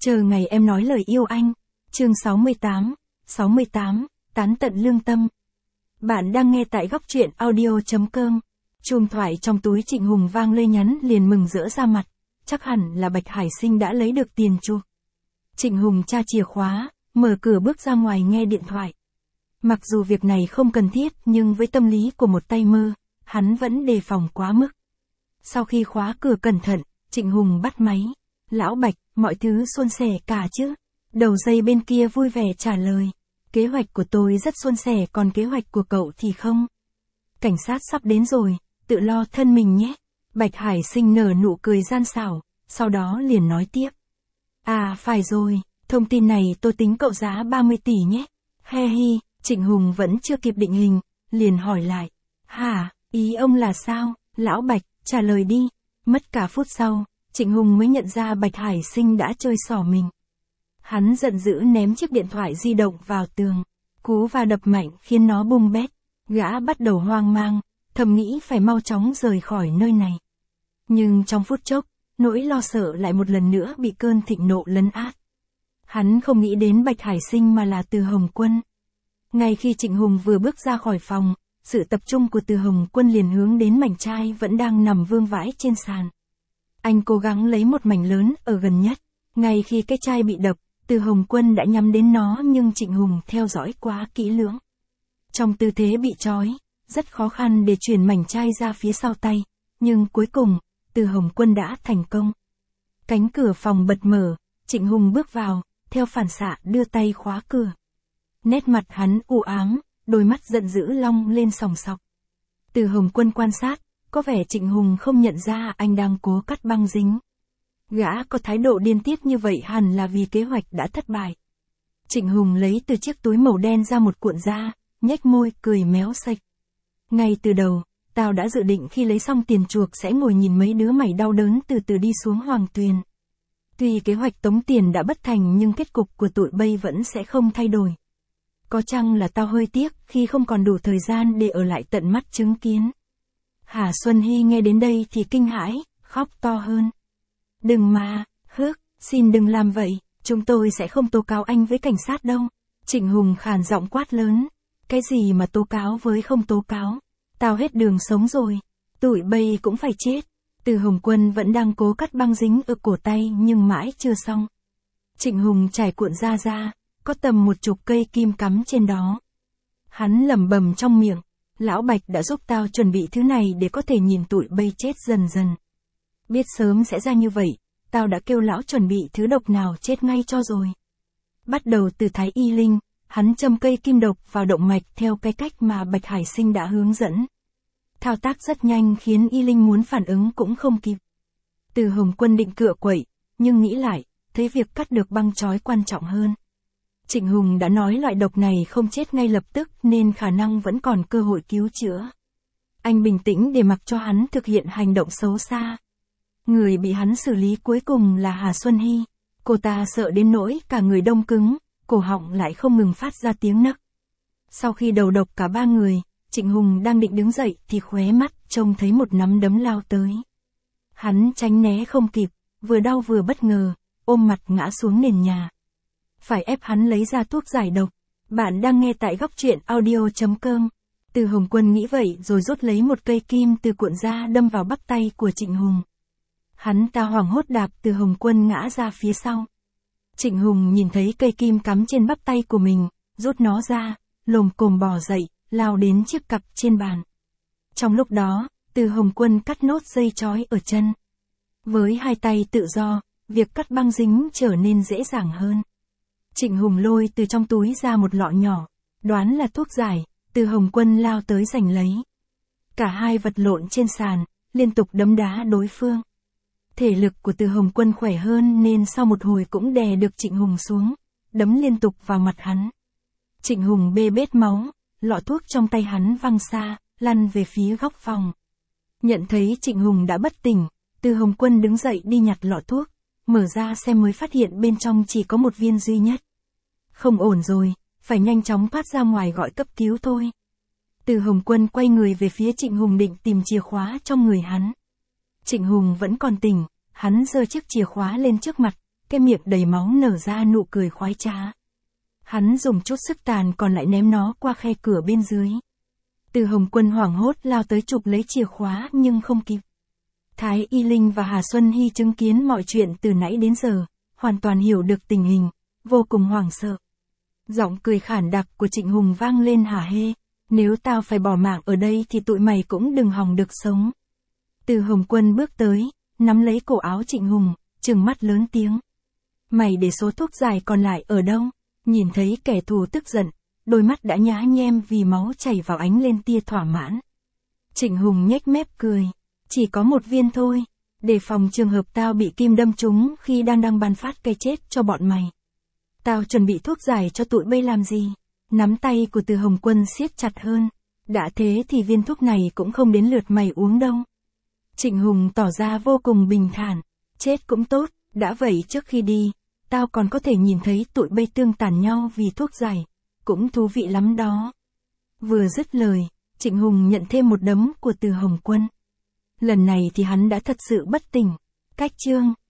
Chờ ngày em nói lời yêu anh. Chương 68, tán tận lương tâm. Bạn đang nghe tại góc truyện audio.com. Chuông thoại trong túi Trịnh Hùng vang lên, nhắn liền mừng rỡ ra mặt. Chắc hẳn là Bạch Hải Sinh đã lấy được tiền chuộc. Trịnh Hùng tra chìa khóa, mở cửa bước ra ngoài nghe điện thoại. Mặc dù việc này không cần thiết nhưng với tâm lý của một tay mơ, hắn vẫn đề phòng quá mức. Sau khi khóa cửa cẩn thận, Trịnh Hùng bắt máy. Lão Bạch, mọi thứ suôn sẻ cả chứ? Đầu dây bên kia vui vẻ trả lời. Kế hoạch của tôi rất suôn sẻ, còn kế hoạch của cậu thì không. Cảnh sát sắp đến rồi, tự lo thân mình nhé. Bạch Hải Sinh nở nụ cười gian xảo, sau đó liền nói tiếp. À phải rồi, thông tin này tôi tính cậu giá 30 tỷ nhé. He hi, Trịnh Hùng vẫn chưa kịp định hình, liền hỏi lại. Hả, ý ông là sao? Lão Bạch, trả lời đi. Mất cả phút sau, Trịnh Hùng mới nhận ra Bạch Hải Sinh đã chơi xỏ mình. Hắn giận dữ ném chiếc điện thoại di động vào tường. Cú va đập mạnh khiến nó bung bét. Gã bắt đầu hoang mang, thầm nghĩ phải mau chóng rời khỏi nơi này. Nhưng trong phút chốc, nỗi lo sợ lại một lần nữa bị cơn thịnh nộ lấn át. Hắn không nghĩ đến Bạch Hải Sinh mà là Từ Hồng Quân. Ngay khi Trịnh Hùng vừa bước ra khỏi phòng, sự tập trung của Từ Hồng Quân liền hướng đến mảnh chai vẫn đang nằm vương vãi trên sàn. Anh cố gắng lấy một mảnh lớn ở gần nhất. Ngay khi cái chai bị đập, Từ Hồng Quân đã nhắm đến nó nhưng Trịnh Hùng theo dõi quá kỹ lưỡng. Trong tư thế bị trói, rất khó khăn để chuyển mảnh chai ra phía sau tay. Nhưng cuối cùng, Từ Hồng Quân đã thành công. Cánh cửa phòng bật mở, Trịnh Hùng bước vào, theo phản xạ đưa tay khóa cửa. Nét mặt hắn u ám, đôi mắt giận dữ long lên sòng sọc. Từ Hồng Quân quan sát, có vẻ Trịnh Hùng không nhận ra anh đang cố cắt băng dính. Gã có thái độ điên tiết như vậy hẳn là vì kế hoạch đã thất bại. Trịnh Hùng lấy từ chiếc túi màu đen ra một cuộn da, nhếch môi cười méo sạch. Ngay từ đầu, tao đã dự định khi lấy xong tiền chuộc sẽ ngồi nhìn mấy đứa mày đau đớn từ từ đi xuống Hoàng Tuyền. Tuy kế hoạch tống tiền đã bất thành nhưng kết cục của tụi bay vẫn sẽ không thay đổi. Có chăng là tao hơi tiếc khi không còn đủ thời gian để ở lại tận mắt chứng kiến. Hà Xuân Hy nghe đến đây thì kinh hãi, khóc to hơn. Đừng mà, xin đừng làm vậy, chúng tôi sẽ không tố cáo anh với cảnh sát đâu. Trịnh Hùng khàn giọng quát lớn. Cái gì mà tố cáo với không tố cáo? Tao hết đường sống rồi, tụi bay cũng phải chết. Từ Hồng Quân vẫn đang cố cắt băng dính ở cổ tay nhưng mãi chưa xong. Trịnh Hùng trải cuộn da ra, có tầm 10 cây kim cắm trên đó. Hắn lẩm bẩm trong miệng, Lão Bạch đã giúp tao chuẩn bị thứ này để có thể nhìn tụi bay chết dần dần. Biết sớm sẽ ra như vậy, tao đã kêu lão chuẩn bị thứ độc nào chết ngay cho rồi. Bắt đầu từ Thái Y Linh, hắn châm cây kim độc vào động mạch theo cái cách mà Bạch Hải Sinh đã hướng dẫn. Thao tác rất nhanh khiến Y Linh muốn phản ứng cũng không kịp. Từ Hồng Quân định cựa quậy, nhưng nghĩ lại, thấy việc cắt được băng trói quan trọng hơn. Trịnh Hùng đã nói loại độc này không chết ngay lập tức nên khả năng vẫn còn cơ hội cứu chữa. Anh bình tĩnh để mặc cho hắn thực hiện hành động xấu xa. Người bị hắn xử lý cuối cùng là Hà Xuân Hy. Cô ta sợ đến nỗi cả người đông cứng, cổ họng lại không ngừng phát ra tiếng nấc. Sau khi đầu độc cả 3 người, Trịnh Hùng đang định đứng dậy thì khóe mắt trông thấy một nắm đấm lao tới. Hắn tránh né không kịp, vừa đau vừa bất ngờ, ôm mặt ngã xuống nền nhà. Phải ép hắn lấy ra thuốc giải độc. Bạn đang nghe tại góc truyện audio.com. Từ Hồng Quân nghĩ vậy rồi rút lấy một cây kim từ cuộn da đâm vào bắp tay của Trịnh Hùng. Hắn ta hoảng hốt đạp Từ Hồng Quân ngã ra phía sau. Trịnh Hùng nhìn thấy cây kim cắm trên bắp tay của mình, rút nó ra, lồm cồm bò dậy, lao đến chiếc cặp trên bàn. Trong lúc đó, Từ Hồng Quân cắt nốt dây trói ở chân. Với 2 tay tự do, việc cắt băng dính trở nên dễ dàng hơn. Trịnh Hùng lôi từ trong túi ra một lọ nhỏ, đoán là thuốc giải, Từ Hồng Quân lao tới giành lấy. Cả hai vật lộn trên sàn, liên tục đấm đá đối phương. Thể lực của Từ Hồng Quân khỏe hơn nên sau một hồi cũng đè được Trịnh Hùng xuống, đấm liên tục vào mặt hắn. Trịnh Hùng bê bết máu, lọ thuốc trong tay hắn văng xa, lăn về phía góc phòng. Nhận thấy Trịnh Hùng đã bất tỉnh, Từ Hồng Quân đứng dậy đi nhặt lọ thuốc, mở ra xem mới phát hiện bên trong chỉ có một viên duy nhất. Không ổn rồi, phải nhanh chóng thoát ra ngoài gọi cấp cứu thôi. Từ Hồng Quân quay người về phía Trịnh Hùng định tìm chìa khóa trong người hắn. Trịnh Hùng vẫn còn tỉnh, hắn giơ chiếc chìa khóa lên trước mặt, cái miệng đầy máu nở ra nụ cười khoái trá. Hắn dùng chút sức tàn còn lại ném nó qua khe cửa bên dưới. Từ Hồng Quân hoảng hốt lao tới chụp lấy chìa khóa nhưng không kịp. Thái Y Linh và Hà Xuân Hy chứng kiến mọi chuyện từ nãy đến giờ, hoàn toàn hiểu được tình hình, vô cùng hoảng sợ. Giọng cười khản đặc của Trịnh Hùng vang lên hả hê, nếu tao phải bỏ mạng ở đây thì tụi mày cũng đừng hòng được sống. Từ Hồng Quân bước tới, nắm lấy cổ áo Trịnh Hùng, trừng mắt lớn tiếng. Mày để số thuốc giải còn lại ở đâu? Nhìn thấy kẻ thù tức giận, đôi mắt đã nhá nhem vì máu chảy vào ánh lên tia thỏa mãn. Trịnh Hùng nhếch mép cười, chỉ có một viên thôi, để phòng trường hợp tao bị kim đâm trúng khi đang ban phát cái chết cho bọn mày. Tao chuẩn bị thuốc giải cho tụi bay làm gì? Nắm tay của Từ Hồng Quân siết chặt hơn. Đã thế thì viên thuốc này cũng không đến lượt mày uống đâu. Trịnh Hùng tỏ ra vô cùng bình thản. Chết cũng tốt, đã vậy trước khi đi, tao còn có thể nhìn thấy tụi bay tương tàn nhau vì thuốc giải. Cũng thú vị lắm đó. Vừa dứt lời, Trịnh Hùng nhận thêm một đấm của Từ Hồng Quân. Lần này thì hắn đã thật sự bất tỉnh. Cách chương